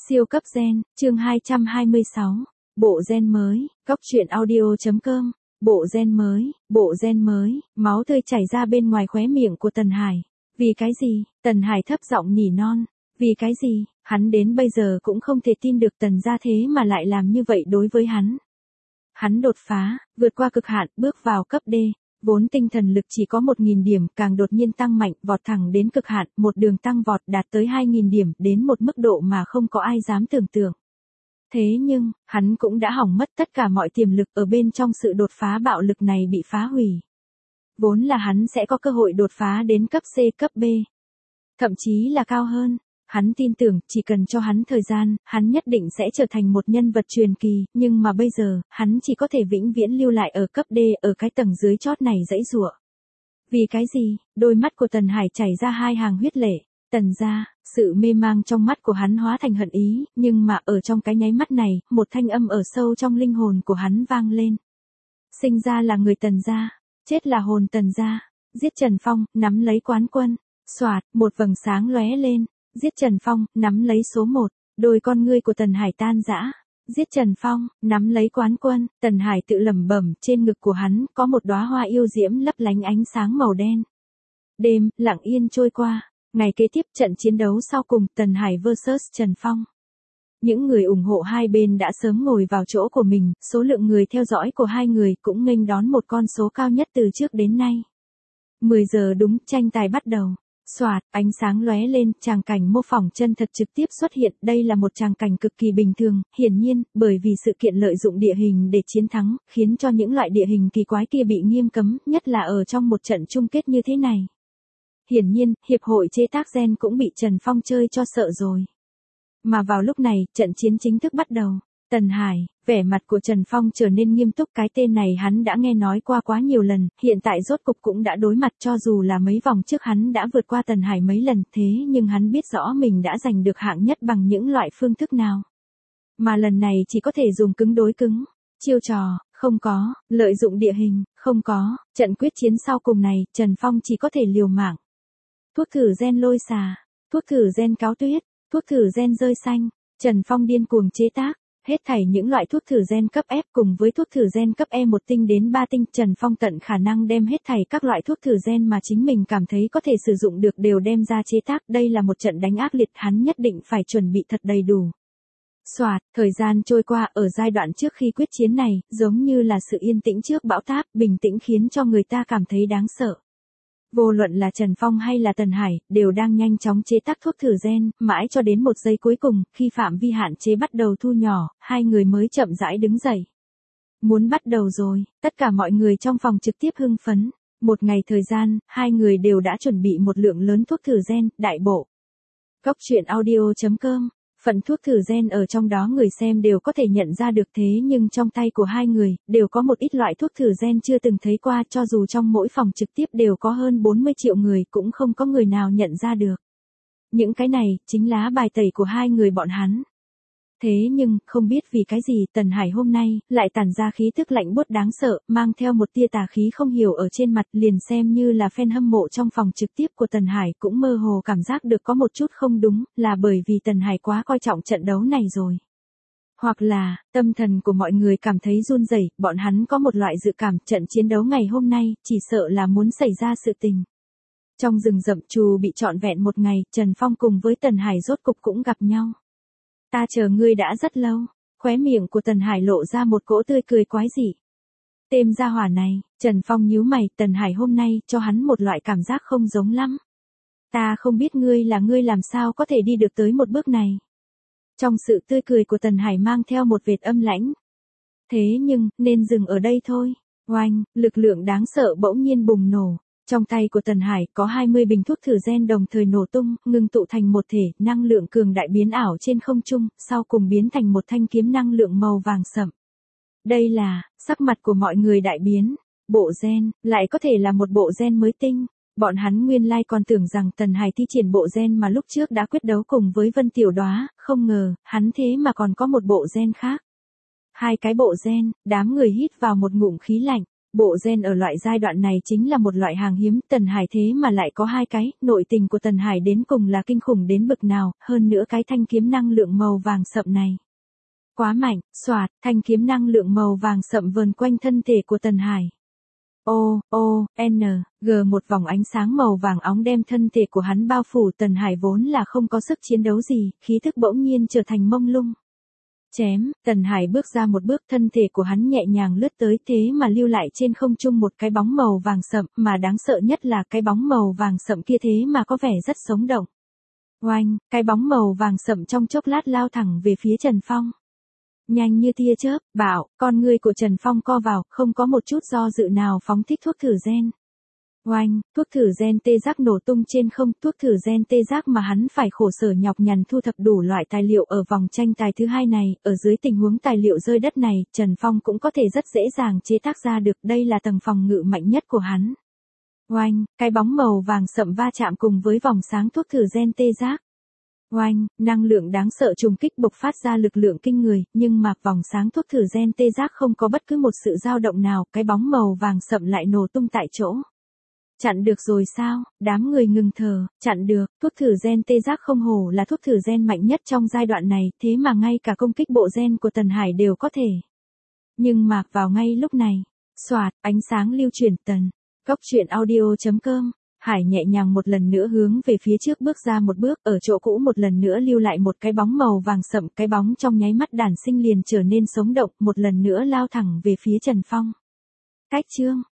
Siêu cấp gen, chương 226. Bộ gen mới, Cóc truyện audio.com. Bộ gen mới, máu tươi chảy ra bên ngoài khóe miệng của Tần Hải. Vì cái gì? Tần Hải thấp giọng nỉ non. Vì cái gì? Hắn đến bây giờ cũng không thể tin được Tần gia thế mà lại làm như vậy đối với hắn. Hắn đột phá, vượt qua cực hạn, bước vào cấp D. Vốn tinh thần lực chỉ có 1.000 điểm, càng đột nhiên tăng mạnh, vọt thẳng đến cực hạn, một đường tăng vọt đạt tới 2.000 điểm, đến một mức độ mà không có ai dám tưởng tượng. Thế nhưng, hắn cũng đã hỏng mất tất cả mọi tiềm lực ở bên trong sự đột phá bạo lực này bị phá hủy. Vốn là hắn sẽ có cơ hội đột phá đến cấp C, cấp B. Thậm chí là cao hơn. Hắn tin tưởng, chỉ cần cho hắn thời gian, hắn nhất định sẽ trở thành một nhân vật truyền kỳ, nhưng mà bây giờ, hắn chỉ có thể vĩnh viễn lưu lại ở cấp D, ở cái tầng dưới chót này dãy giụa. Vì cái gì? Đôi mắt của Tần Hải chảy ra hai hàng huyết lệ. Tần gia, sự mê mang trong mắt của hắn hóa thành hận ý, nhưng mà ở trong cái nháy mắt này, một thanh âm ở sâu trong linh hồn của hắn vang lên. Sinh ra là người Tần gia, chết là hồn Tần gia. Giết Trần Phong, nắm lấy quán quân. Soạt, một vầng sáng lóe lên. Giết Trần Phong, nắm lấy số 1, đôi con ngươi của Tần Hải tan rã. Giết Trần Phong, nắm lấy quán quân, Tần Hải tự lẩm bẩm, trên ngực của hắn có một đóa hoa yêu diễm lấp lánh ánh sáng màu đen. Đêm lặng yên trôi qua, ngày kế tiếp trận chiến đấu sau cùng Tần Hải vs Trần Phong. Những người ủng hộ hai bên đã sớm ngồi vào chỗ của mình, số lượng người theo dõi của hai người cũng nghênh đón một con số cao nhất từ trước đến nay. 10 giờ đúng, tranh tài bắt đầu. Soạt, ánh sáng lóe lên, tràng cảnh mô phỏng chân thật trực tiếp xuất hiện, đây là một tràng cảnh cực kỳ bình thường, hiển nhiên, bởi vì sự kiện lợi dụng địa hình để chiến thắng, khiến cho những loại địa hình kỳ quái kia bị nghiêm cấm, nhất là ở trong một trận chung kết như thế này. Hiển nhiên, hiệp hội chế tác gen cũng bị Trần Phong chơi cho sợ rồi. Mà vào lúc này, trận chiến chính thức bắt đầu. Tần Hải, vẻ mặt của Trần Phong trở nên nghiêm túc, cái tên này hắn đã nghe nói qua quá nhiều lần, hiện tại rốt cục cũng đã đối mặt, cho dù là mấy vòng trước hắn đã vượt qua Tần Hải mấy lần, thế nhưng hắn biết rõ mình đã giành được hạng nhất bằng những loại phương thức nào. Mà lần này chỉ có thể dùng cứng đối cứng, chiêu trò, không có, lợi dụng địa hình, không có, trận quyết chiến sau cùng này, Trần Phong chỉ có thể liều mạng. Thuốc thử gen lôi xà, thuốc thử gen cáo tuyết, thuốc thử gen rơi xanh, Trần Phong điên cuồng chế tác. Hết thảy những loại thuốc thử gen cấp F cùng với thuốc thử gen cấp E 1 tinh đến 3 tinh, Trần Phong tận khả năng đem hết thảy các loại thuốc thử gen mà chính mình cảm thấy có thể sử dụng được đều đem ra chế tác, đây là một trận đánh ác liệt, hắn nhất định phải chuẩn bị thật đầy đủ. Soạt, thời gian trôi qua, ở giai đoạn trước khi quyết chiến này, giống như là sự yên tĩnh trước bão táp, bình tĩnh khiến cho người ta cảm thấy đáng sợ. Vô luận là Trần Phong hay là Tần Hải, đều đang nhanh chóng chế tác thuốc thử gen, mãi cho đến một giây cuối cùng, khi phạm vi hạn chế bắt đầu thu nhỏ, hai người mới chậm rãi đứng dậy. Muốn bắt đầu rồi, tất cả mọi người trong phòng trực tiếp hưng phấn. Một ngày thời gian, hai người đều đã chuẩn bị một lượng lớn thuốc thử gen, đại bộ. Cóc truyện audio.com. Phần thuốc thử gen ở trong đó người xem đều có thể nhận ra được, thế nhưng trong tay của hai người, đều có một ít loại thuốc thử gen chưa từng thấy qua, cho dù trong mỗi phòng trực tiếp đều có hơn 40 triệu người cũng không có người nào nhận ra được. Những cái này, chính lá bài tẩy của hai người bọn hắn. Thế nhưng, không biết vì cái gì, Tần Hải hôm nay, lại tản ra khí thức lạnh buốt đáng sợ, mang theo một tia tà khí không hiểu ở trên mặt, liền xem như là fan hâm mộ trong phòng trực tiếp của Tần Hải cũng mơ hồ cảm giác được có một chút không đúng, là bởi vì Tần Hải quá coi trọng trận đấu này rồi. Hoặc là, tâm thần của mọi người cảm thấy run rẩy, bọn hắn có một loại dự cảm trận chiến đấu ngày hôm nay, chỉ sợ là muốn xảy ra sự tình. Trong rừng rậm trù bị trọn vẹn một ngày, Trần Phong cùng với Tần Hải rốt cục cũng gặp nhau. Ta chờ ngươi đã rất lâu, khóe miệng của Tần Hải lộ ra một cỗ tươi cười quái dị. Tên gia hỏa này, Trần Phong nhíu mày, Tần Hải hôm nay cho hắn một loại cảm giác không giống lắm. Ta không biết ngươi làm sao có thể đi được tới một bước này. Trong sự tươi cười của Tần Hải mang theo một vệt âm lãnh. Thế nhưng, nên dừng ở đây thôi. Oanh, lực lượng đáng sợ bỗng nhiên bùng nổ. Trong tay của Tần Hải có 20 bình thuốc thử gen đồng thời nổ tung, ngưng tụ thành một thể, năng lượng cường đại biến ảo trên không trung, sau cùng biến thành một thanh kiếm năng lượng màu vàng sẫm. Đây là, sắc mặt của mọi người đại biến. Bộ gen, lại có thể là một bộ gen mới tinh. Bọn hắn nguyên lai còn tưởng rằng Tần Hải thi triển bộ gen mà lúc trước đã quyết đấu cùng với Vân Tiểu Đóa, không ngờ, hắn thế mà còn có một bộ gen khác. Hai cái bộ gen, đám người hít vào một ngụm khí lạnh. Bộ gen ở loại giai đoạn này chính là một loại hàng hiếm, Tần Hải thế mà lại có 2 cái, nội tình của Tần Hải đến cùng là kinh khủng đến bực nào, hơn nữa cái thanh kiếm năng lượng màu vàng sậm này. Quá mạnh, xoạt, thanh kiếm năng lượng màu vàng sậm vờn quanh thân thể của Tần Hải. G một vòng ánh sáng màu vàng óng đem thân thể của hắn bao phủ. Tần Hải vốn là không có sức chiến đấu gì, khí thức bỗng nhiên trở thành mông lung. Chém, Tần Hải bước ra một bước, thân thể của hắn nhẹ nhàng lướt tới, thế mà lưu lại trên không trung một cái bóng màu vàng sậm, mà đáng sợ nhất là cái bóng màu vàng sậm kia thế mà có vẻ rất sống động. Oanh, cái bóng màu vàng sậm trong chốc lát lao thẳng về phía Trần Phong. Nhanh như tia chớp, bảo, con người của Trần Phong co vào, không có một chút do dự nào phóng thích thuốc thử gen. Oanh, thuốc thử gen tê giác nổ tung trên không, thuốc thử gen tê giác mà hắn phải khổ sở nhọc nhằn thu thập đủ loại tài liệu ở vòng tranh tài thứ 2 này, ở dưới tình huống tài liệu rơi đất này, Trần Phong cũng có thể rất dễ dàng chế tác ra được, đây là tầng phòng ngự mạnh nhất của hắn. Oanh, cái bóng màu vàng sậm va chạm cùng với vòng sáng thuốc thử gen tê giác. Oanh, năng lượng đáng sợ trùng kích bộc phát ra lực lượng kinh người, nhưng mà vòng sáng thuốc thử gen tê giác không có bất cứ một sự dao động nào, cái bóng màu vàng sậm lại nổ tung tại chỗ. Chặn được rồi sao? Đám người ngừng thở, chặn được, thuốc thử gen tê giác không hổ là thuốc thử gen mạnh nhất trong giai đoạn này, thế mà ngay cả công kích bộ gen của Tần Hải đều có thể. Nhưng mà vào ngay lúc này, xoạt, ánh sáng lưu chuyển tần. Cốc truyện audio.com, Hải nhẹ nhàng một lần nữa hướng về phía trước bước ra một bước, ở chỗ cũ một lần nữa lưu lại một cái bóng màu vàng sậm, cái bóng trong nháy mắt đản sinh liền trở nên sống động, một lần nữa lao thẳng về phía Trần Phong. Cách chương